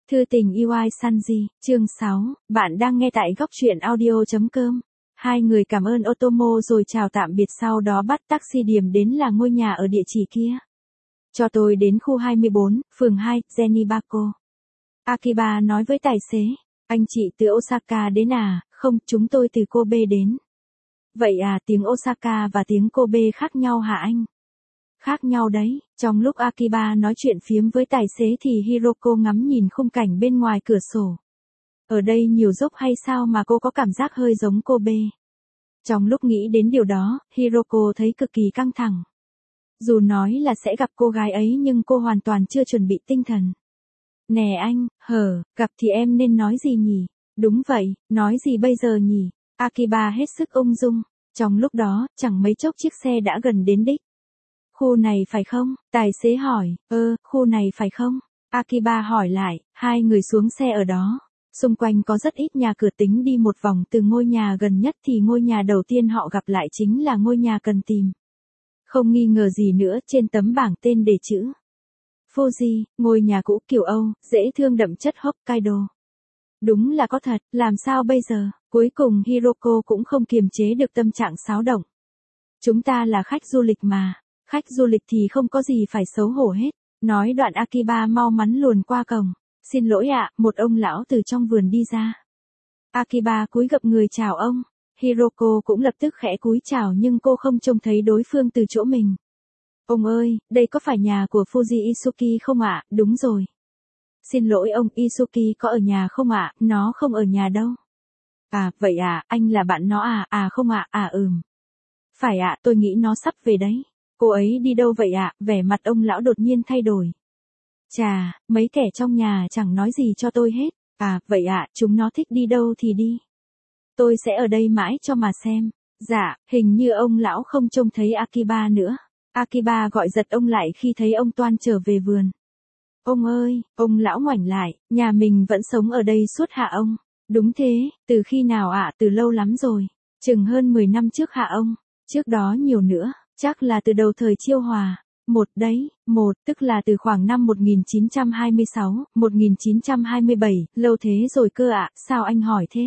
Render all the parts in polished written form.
Thư tình Iwai Sanji, chương 6, bạn đang nghe tại góc truyện audio.com. Hai người cảm ơn Otomo rồi chào tạm biệt, sau đó bắt taxi điểm đến là ngôi nhà ở địa chỉ kia. Cho tôi đến khu 24, phường 2, Zenibako. Akiba nói với tài xế, anh chị từ Osaka đến à? Không, chúng tôi từ Kobe đến. Vậy à, tiếng Osaka và tiếng Kobe khác nhau hả anh? Khác nhau đấy. Trong lúc Akiba nói chuyện phiếm với tài xế thì Hiroko ngắm nhìn khung cảnh bên ngoài cửa sổ. Ở đây nhiều dốc hay sao mà cô có cảm giác hơi giống Kobe? Trong lúc nghĩ đến điều đó, Hiroko thấy cực kỳ căng thẳng. Dù nói là sẽ gặp cô gái ấy nhưng cô hoàn toàn chưa chuẩn bị tinh thần. Nè anh, gặp thì em nên nói gì nhỉ? Đúng vậy, nói gì bây giờ nhỉ? Akiba hết sức ung dung. Trong lúc đó, chẳng mấy chốc chiếc xe đã gần đến đích. Khu này phải không? Tài xế hỏi, khu này phải không? Akiba hỏi lại, hai người xuống xe ở đó. Xung quanh có rất ít nhà cửa, tính đi một vòng từ ngôi nhà gần nhất thì ngôi nhà đầu tiên họ gặp lại chính là ngôi nhà cần tìm. Không nghi ngờ gì nữa, trên tấm bảng tên đề chữ Fuji, ngôi nhà cũ kiểu Âu, dễ thương đậm chất Hokkaido. Đúng là có thật, làm sao bây giờ? Cuối cùng Hiroko cũng không kiềm chế được tâm trạng xáo động. Chúng ta là khách du lịch mà. Khách du lịch thì không có gì phải xấu hổ hết. Nói đoạn Akiba mau mắn luồn qua cổng. Xin lỗi ạ, một ông lão từ trong vườn đi ra. Akiba cúi gập người chào ông. Hiroko cũng lập tức khẽ cúi chào nhưng cô không trông thấy đối phương từ chỗ mình. Ông ơi, đây có phải nhà của Fuji Isuki không ạ? Đúng rồi. Xin lỗi ông, Isuki có ở nhà không ạ? Nó không ở nhà đâu. À, vậy à, anh là bạn nó à? À không ạ, Phải ạ, tôi nghĩ nó sắp về đấy. Cô ấy đi đâu vậy ạ? Vẻ mặt ông lão đột nhiên thay đổi. Chà, mấy kẻ trong nhà chẳng nói gì cho tôi hết. À, vậy ạ, chúng nó thích đi đâu thì đi. Tôi sẽ ở đây mãi cho mà xem. Dạ, hình như ông lão không trông thấy Akiba nữa. Akiba gọi giật ông lại khi thấy ông toan trở về vườn. Ông ơi, ông lão ngoảnh lại, nhà mình vẫn sống ở đây suốt hả ông? Đúng thế, từ khi nào ạ? Từ lâu lắm rồi. Chừng hơn 10 năm trước hả ông? Trước đó nhiều nữa. Chắc là từ đầu thời Chiêu Hòa. Tức là từ khoảng năm 1926, 1927, lâu thế rồi cơ ạ, sao anh hỏi thế?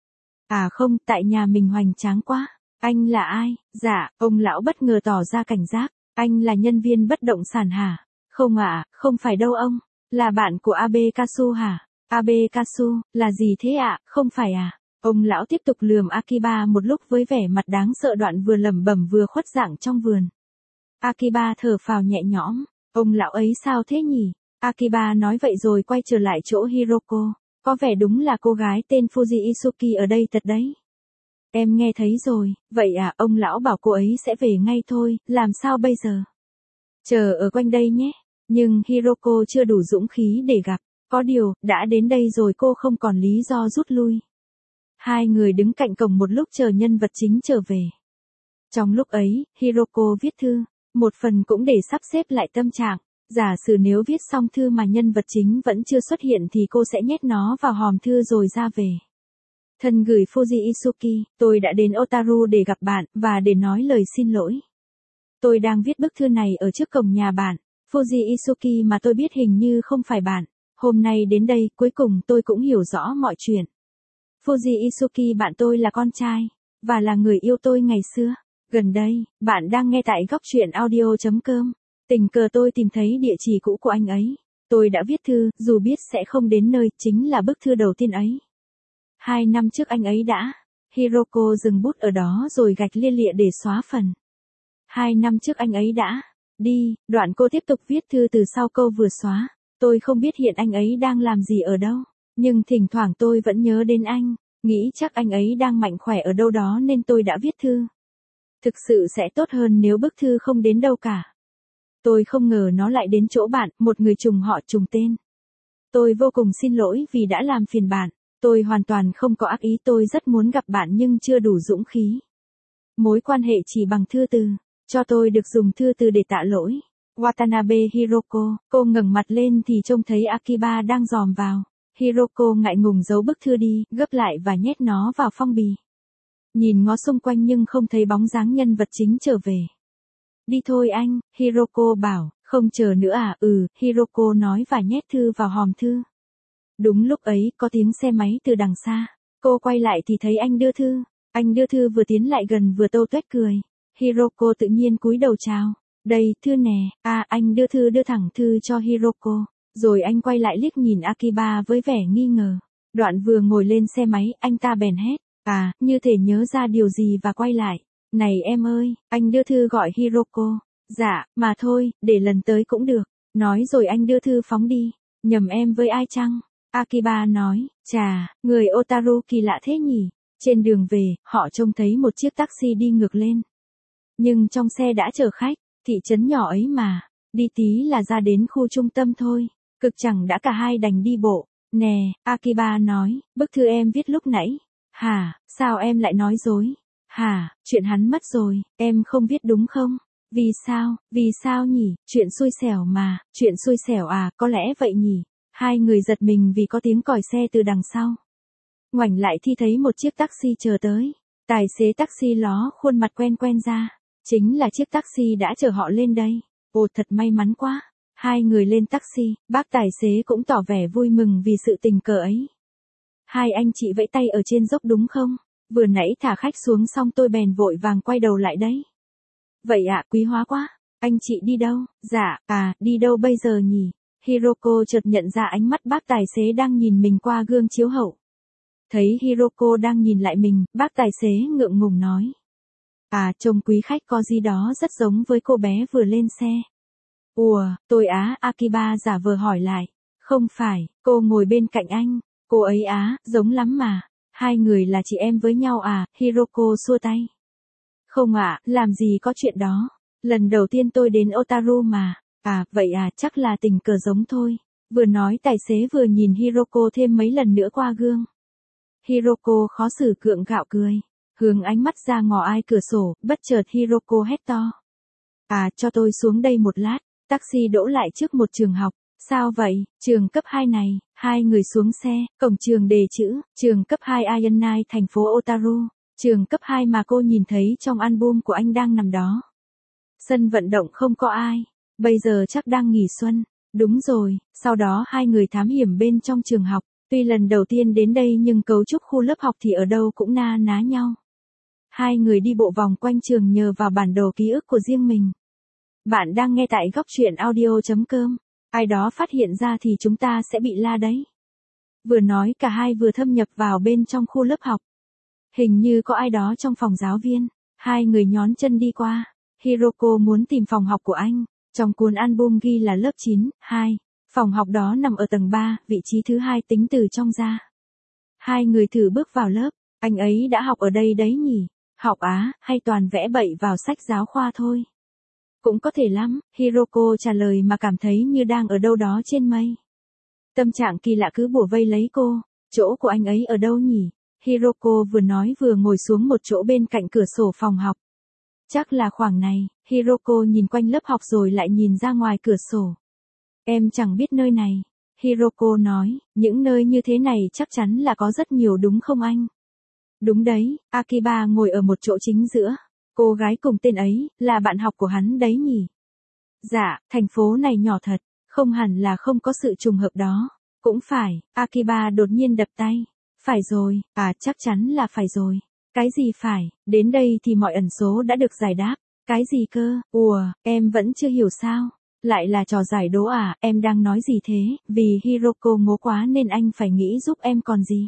À không, tại nhà mình hoành tráng quá. Anh là ai? Dạ, ông lão bất ngờ tỏ ra cảnh giác. Anh là nhân viên bất động sản hả? Không ạ, không phải đâu ông. Là bạn của Abe Kasu hả? Abe Kasu, là gì thế ạ? Không phải à? Ông lão tiếp tục lườm Akiba một lúc với vẻ mặt đáng sợ, đoạn vừa lẩm bẩm vừa khuất dạng trong vườn. Akiba thở phào nhẹ nhõm, ông lão ấy sao thế nhỉ? Akiba nói vậy rồi quay trở lại chỗ Hiroko, có vẻ đúng là cô gái tên Fuji Isuki ở đây thật đấy. Em nghe thấy rồi, vậy à, ông lão bảo cô ấy sẽ về ngay thôi, làm sao bây giờ? Chờ ở quanh đây nhé, nhưng Hiroko chưa đủ dũng khí để gặp, có điều, đã đến đây rồi cô không còn lý do rút lui. Hai người đứng cạnh cổng một lúc chờ nhân vật chính trở về. Trong lúc ấy, Hiroko viết thư, một phần cũng để sắp xếp lại tâm trạng. Giả sử nếu viết xong thư mà nhân vật chính vẫn chưa xuất hiện thì cô sẽ nhét nó vào hòm thư rồi ra về. Thân gửi Fuji Isuki, tôi đã đến Otaru để gặp bạn, và để nói lời xin lỗi. Tôi đang viết bức thư này ở trước cổng nhà bạn, Fuji Isuki mà tôi biết hình như không phải bạn. Hôm nay đến đây, cuối cùng tôi cũng hiểu rõ mọi chuyện. Fuji Isuki bạn tôi là con trai, và là người yêu tôi ngày xưa. Gần đây, bạn đang nghe tại góc truyện audio.com. Tình cờ tôi tìm thấy địa chỉ cũ của anh ấy. Tôi đã viết thư, dù biết sẽ không đến nơi, chính là bức thư đầu tiên ấy. 2 năm trước anh ấy đã. Hiroko dừng bút ở đó rồi gạch lia lịa để xóa phần. 2 năm trước anh ấy đã đi, đoạn cô tiếp tục viết thư từ sau câu vừa xóa. Tôi không biết hiện anh ấy đang làm gì ở đâu, nhưng thỉnh thoảng tôi vẫn nhớ đến anh, nghĩ chắc anh ấy đang mạnh khỏe ở đâu đó nên tôi đã viết thư. Thực sự sẽ tốt hơn nếu bức thư không đến đâu cả. Tôi không ngờ nó lại đến chỗ bạn, một người trùng họ trùng tên. Tôi vô cùng xin lỗi vì đã làm phiền bạn. Tôi hoàn toàn không có ác ý, tôi rất muốn gặp bạn nhưng chưa đủ dũng khí. Mối quan hệ chỉ bằng thư từ. Cho tôi được dùng thư từ để tạ lỗi. Watanabe Hiroko, cô ngẩng mặt lên thì trông thấy Akiba đang dòm vào. Hiroko ngại ngùng giấu bức thư đi, gấp lại và nhét nó vào phong bì. Nhìn ngó xung quanh nhưng không thấy bóng dáng nhân vật chính trở về. Đi thôi anh, Hiroko bảo, không chờ nữa à? Hiroko nói và nhét thư vào hòm thư. Đúng lúc ấy có tiếng xe máy từ đằng xa. Cô quay lại thì thấy anh đưa thư. Anh đưa thư vừa tiến lại gần vừa tô tuét cười. Hiroko tự nhiên cúi đầu chào. Đây, thư nè. Anh đưa thẳng thư cho Hiroko. Rồi anh quay lại liếc nhìn Akiba với vẻ nghi ngờ. Đoạn vừa ngồi lên xe máy, anh ta bèn hét. Như thể nhớ ra điều gì và quay lại. Này em ơi, anh đưa thư gọi Hiroko. Dạ, mà thôi, để lần tới cũng được. Nói rồi anh đưa thư phóng đi. Nhầm em với ai chăng? Akiba nói, chà, người Otaru kỳ lạ thế nhỉ. Trên đường về, họ trông thấy một chiếc taxi đi ngược lên. Nhưng trong xe đã chở khách, thị trấn nhỏ ấy mà. Đi tí là ra đến khu trung tâm thôi. Cực chẳng đã cả hai đành đi bộ. Nè, Akiba nói, bức thư em viết lúc nãy. Hả, sao em lại nói dối? Hả, chuyện hắn mất rồi, em không viết đúng không? Vì sao nhỉ, chuyện xui xẻo mà, chuyện xui xẻo có lẽ vậy nhỉ. Hai người giật mình vì có tiếng còi xe từ đằng sau. Ngoảnh lại thì thấy một chiếc taxi chờ tới. Tài xế taxi ló khuôn mặt quen quen ra. Chính là chiếc taxi đã chở họ lên đây. Ồ thật may mắn quá. Hai người lên taxi, bác tài xế cũng tỏ vẻ vui mừng vì sự tình cờ ấy. Hai anh chị vẫy tay ở trên dốc đúng không? Vừa nãy thả khách xuống xong tôi bèn vội vàng quay đầu lại đấy. Vậy quý hóa quá. Anh chị đi đâu? Dạ, đi đâu bây giờ nhỉ? Hiroko chợt nhận ra ánh mắt bác tài xế đang nhìn mình qua gương chiếu hậu. Thấy Hiroko đang nhìn lại mình, bác tài xế ngượng ngùng nói. Trông quý khách có gì đó rất giống với cô bé vừa lên xe. Ủa, tôi Akiba giả vờ hỏi lại. Không phải, cô ngồi bên cạnh anh. Cô ấy giống lắm mà. Hai người là chị em với nhau Hiroko xua tay. Không làm gì có chuyện đó. Lần đầu tiên tôi đến Otaru mà. Vậy chắc là tình cờ giống thôi. Vừa nói tài xế vừa nhìn Hiroko thêm mấy lần nữa qua gương. Hiroko khó xử gượng gạo cười. Hướng ánh mắt ra ngò ai cửa sổ, bất chợt Hiroko hét to. Cho tôi xuống đây một lát. Taxi đỗ lại trước một trường học. Sao vậy, trường cấp 2 này, hai người xuống xe, cổng trường đề chữ, trường cấp 2 Ayanai thành phố Otaru, trường cấp 2 mà cô nhìn thấy trong album của anh đang nằm đó. Sân vận động không có ai, bây giờ chắc đang nghỉ xuân, đúng rồi, sau đó hai người thám hiểm bên trong trường học, tuy lần đầu tiên đến đây nhưng cấu trúc khu lớp học thì ở đâu cũng na ná nhau. Hai người đi bộ vòng quanh trường nhờ vào bản đồ ký ức của riêng mình. Bạn đang nghe tại góc truyện audio.com. Ai đó phát hiện ra thì chúng ta sẽ bị la đấy. Vừa nói cả hai vừa thâm nhập vào bên trong khu lớp học. Hình như có ai đó trong phòng giáo viên. Hai người nhón chân đi qua. Hiroko muốn tìm phòng học của anh. Trong cuốn album ghi là lớp 9, 2. Phòng học đó nằm ở tầng 3, vị trí thứ 2 tính từ trong ra. Hai người thử bước vào lớp. Anh ấy đã học ở đây đấy nhỉ? Học hay toàn vẽ bậy vào sách giáo khoa thôi? Cũng có thể lắm, Hiroko trả lời mà cảm thấy như đang ở đâu đó trên mây. Tâm trạng kỳ lạ cứ bủa vây lấy cô, chỗ của anh ấy ở đâu nhỉ? Hiroko vừa nói vừa ngồi xuống một chỗ bên cạnh cửa sổ phòng học. Chắc là khoảng này, Hiroko nhìn quanh lớp học rồi lại nhìn ra ngoài cửa sổ. Em chẳng biết nơi này. Hiroko nói, những nơi như thế này chắc chắn là có rất nhiều đúng không anh? Đúng đấy, Akiba ngồi ở một chỗ chính giữa. Cô gái cùng tên ấy, là bạn học của hắn đấy nhỉ? Dạ, thành phố này nhỏ thật, không hẳn là không có sự trùng hợp đó. Cũng phải, Akiba đột nhiên đập tay. Phải rồi, chắc chắn là phải rồi. Cái gì phải, đến đây thì mọi ẩn số đã được giải đáp. Cái gì cơ, em vẫn chưa hiểu sao? Lại là trò giải đố em đang nói gì thế? Vì Hiroko ngố quá nên anh phải nghĩ giúp em còn gì.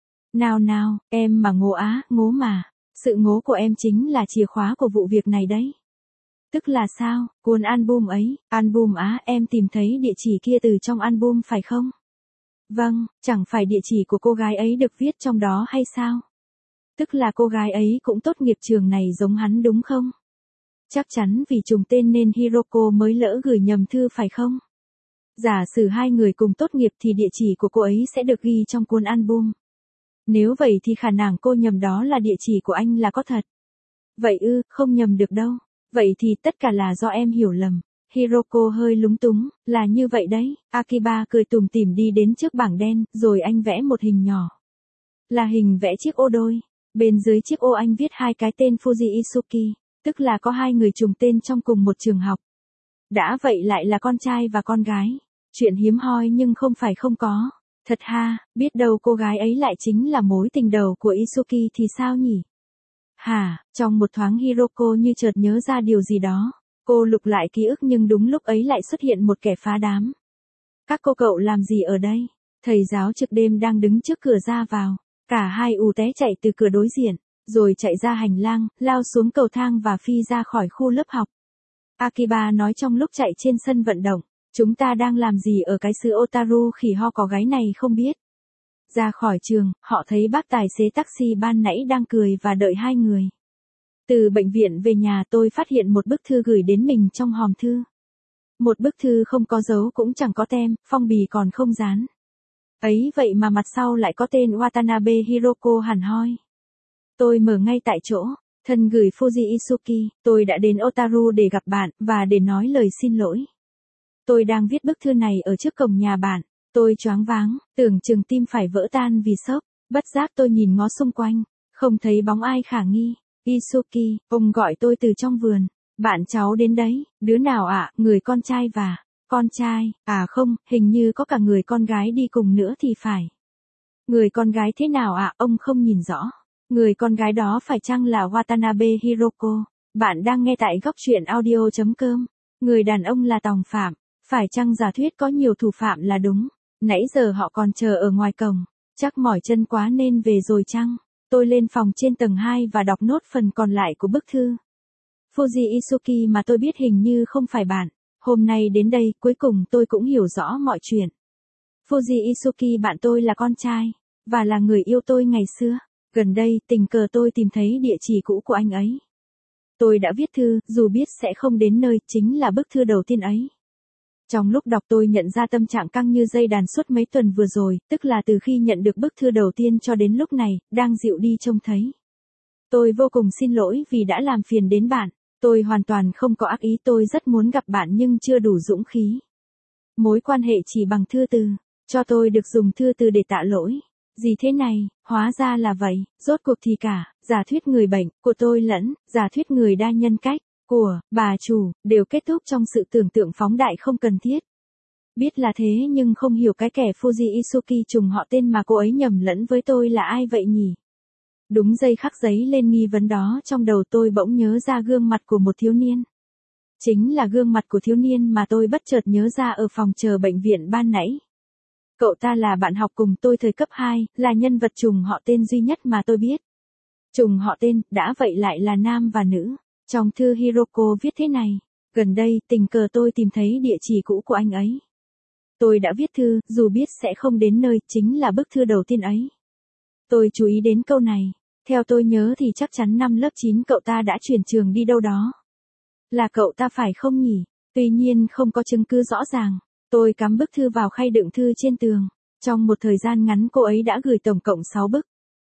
Nào, em mà ngố mà. Sự ngố của em chính là chìa khóa của vụ việc này đấy. Tức là sao, cuốn album ấy, album em tìm thấy địa chỉ kia từ trong album phải không? Vâng, chẳng phải địa chỉ của cô gái ấy được viết trong đó hay sao? Tức là cô gái ấy cũng tốt nghiệp trường này giống hắn đúng không? Chắc chắn vì trùng tên nên Hiroko mới lỡ gửi nhầm thư phải không? Giả sử hai người cùng tốt nghiệp thì địa chỉ của cô ấy sẽ được ghi trong cuốn album. Nếu vậy thì khả năng cô nhầm đó là địa chỉ của anh là có thật. Vậy không nhầm được đâu. Vậy thì tất cả là do em hiểu lầm. Hiroko hơi lúng túng, là như vậy đấy. Akiba cười tủm tỉm đi đến trước bảng đen, rồi anh vẽ một hình nhỏ. Là hình vẽ chiếc ô đôi. Bên dưới chiếc ô anh viết hai cái tên Fuji Isuki, tức là có hai người trùng tên trong cùng một trường học. Đã vậy lại là con trai và con gái. Chuyện hiếm hoi nhưng không phải không có. Thật ha, biết đâu cô gái ấy lại chính là mối tình đầu của Isuki thì sao nhỉ? Hả, trong một thoáng Hiroko như chợt nhớ ra điều gì đó. Cô lục lại ký ức nhưng đúng lúc ấy lại xuất hiện một kẻ phá đám. Các cô cậu làm gì ở đây? Thầy giáo trực đêm đang đứng trước cửa ra vào. Cả hai ù té chạy từ cửa đối diện, rồi chạy ra hành lang, lao xuống cầu thang và phi ra khỏi khu lớp học. Akiba nói trong lúc chạy trên sân vận động. Chúng ta đang làm gì ở cái xứ Otaru khỉ ho có gáy này không biết. Ra khỏi trường, họ thấy bác tài xế taxi ban nãy đang cười và đợi hai người. Từ bệnh viện về nhà tôi phát hiện một bức thư gửi đến mình trong hòm thư. Một bức thư không có dấu cũng chẳng có tem, phong bì còn không dán. Ấy vậy mà mặt sau lại có tên Watanabe Hiroko hẳn hoi. Tôi mở ngay tại chỗ, thân gửi Fuji Isuki, tôi đã đến Otaru để gặp bạn, và để nói lời xin lỗi. Tôi đang viết bức thư này ở trước cổng nhà bạn, tôi choáng váng, tưởng chừng tim phải vỡ tan vì sốc, bất giác tôi nhìn ngó xung quanh, không thấy bóng ai khả nghi. Isuki, ông gọi tôi từ trong vườn, bạn cháu đến đấy, đứa nào ạ, người con trai và, con trai, à không, hình như có cả người con gái đi cùng nữa thì phải. Người con gái thế nào ạ, ông không nhìn rõ. Người con gái đó phải chăng là Watanabe Hiroko? Bạn đang nghe tại góc truyện audio.com. Người đàn ông là tòng phạm. Phải chăng giả thuyết có nhiều thủ phạm là đúng? Nãy giờ họ còn chờ ở ngoài cổng. Chắc mỏi chân quá nên về rồi chăng? Tôi lên phòng trên tầng 2 và đọc nốt phần còn lại của bức thư. Fuji Isuki mà tôi biết hình như không phải bạn. Hôm nay đến đây, cuối cùng tôi cũng hiểu rõ mọi chuyện. Fuji Isuki bạn tôi là con trai, và là người yêu tôi ngày xưa. Gần đây, tình cờ tôi tìm thấy địa chỉ cũ của anh ấy. Tôi đã viết thư, dù biết sẽ không đến nơi, chính là bức thư đầu tiên ấy. Trong lúc đọc tôi nhận ra tâm trạng căng như dây đàn suốt mấy tuần vừa rồi, tức là từ khi nhận được bức thư đầu tiên cho đến lúc này, đang dịu đi trông thấy. Tôi vô cùng xin lỗi vì đã làm phiền đến bạn. Tôi hoàn toàn không có ác ý, tôi rất muốn gặp bạn nhưng chưa đủ dũng khí. Mối quan hệ chỉ bằng thư từ, cho tôi được dùng thư từ để tạ lỗi. Gì thế này, hóa ra là vậy, rốt cuộc thì cả, giả thuyết người bệnh, của tôi lẫn, giả thuyết người đa nhân cách, của, bà chủ, đều kết thúc trong sự tưởng tượng phóng đại không cần thiết. Biết là thế nhưng không hiểu cái kẻ Fuji Isuki trùng họ tên mà cô ấy nhầm lẫn với tôi là ai vậy nhỉ? Đúng giây khắc giấy lên nghi vấn đó trong đầu tôi bỗng nhớ ra gương mặt của một thiếu niên. Chính là gương mặt của thiếu niên mà tôi bất chợt nhớ ra ở phòng chờ bệnh viện ban nãy. Cậu ta là bạn học cùng tôi thời cấp 2, là nhân vật trùng họ tên duy nhất mà tôi biết. Trùng họ tên, đã vậy lại là nam và nữ. Trong thư Hiroko viết thế này, gần đây tình cờ tôi tìm thấy địa chỉ cũ của anh ấy. Tôi đã viết thư, dù biết sẽ không đến nơi, chính là bức thư đầu tiên ấy. Tôi chú ý đến câu này, theo tôi nhớ thì chắc chắn năm lớp 9 cậu ta đã chuyển trường đi đâu đó. Là cậu ta phải không nhỉ? Tuy nhiên không có chứng cứ rõ ràng. Tôi cắm bức thư vào khay đựng thư trên tường. Trong một thời gian ngắn cô ấy đã gửi tổng cộng 6 bức.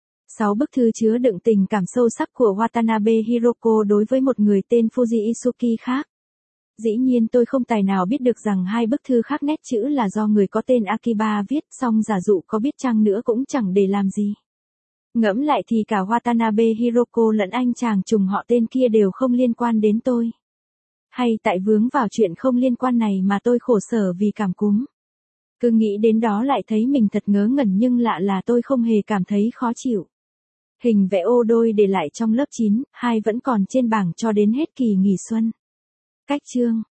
6 bức thư chứa đựng tình cảm sâu sắc của Watanabe Hiroko đối với một người tên Fuji Isuki khác. Dĩ nhiên tôi không tài nào biết được rằng hai bức thư khác nét chữ là do người có tên Akiba viết, song giả dụ có biết chăng nữa cũng chẳng để làm gì. Ngẫm lại thì cả Watanabe Hiroko lẫn anh chàng trùng họ tên kia đều không liên quan đến tôi. Hay tại vướng vào chuyện không liên quan này mà tôi khổ sở vì cảm cúm. Cứ nghĩ đến đó lại thấy mình thật ngớ ngẩn nhưng lạ là tôi không hề cảm thấy khó chịu. Hình vẽ ô đôi để lại trong lớp 9, 2 vẫn còn trên bảng cho đến hết kỳ nghỉ xuân. Cách chương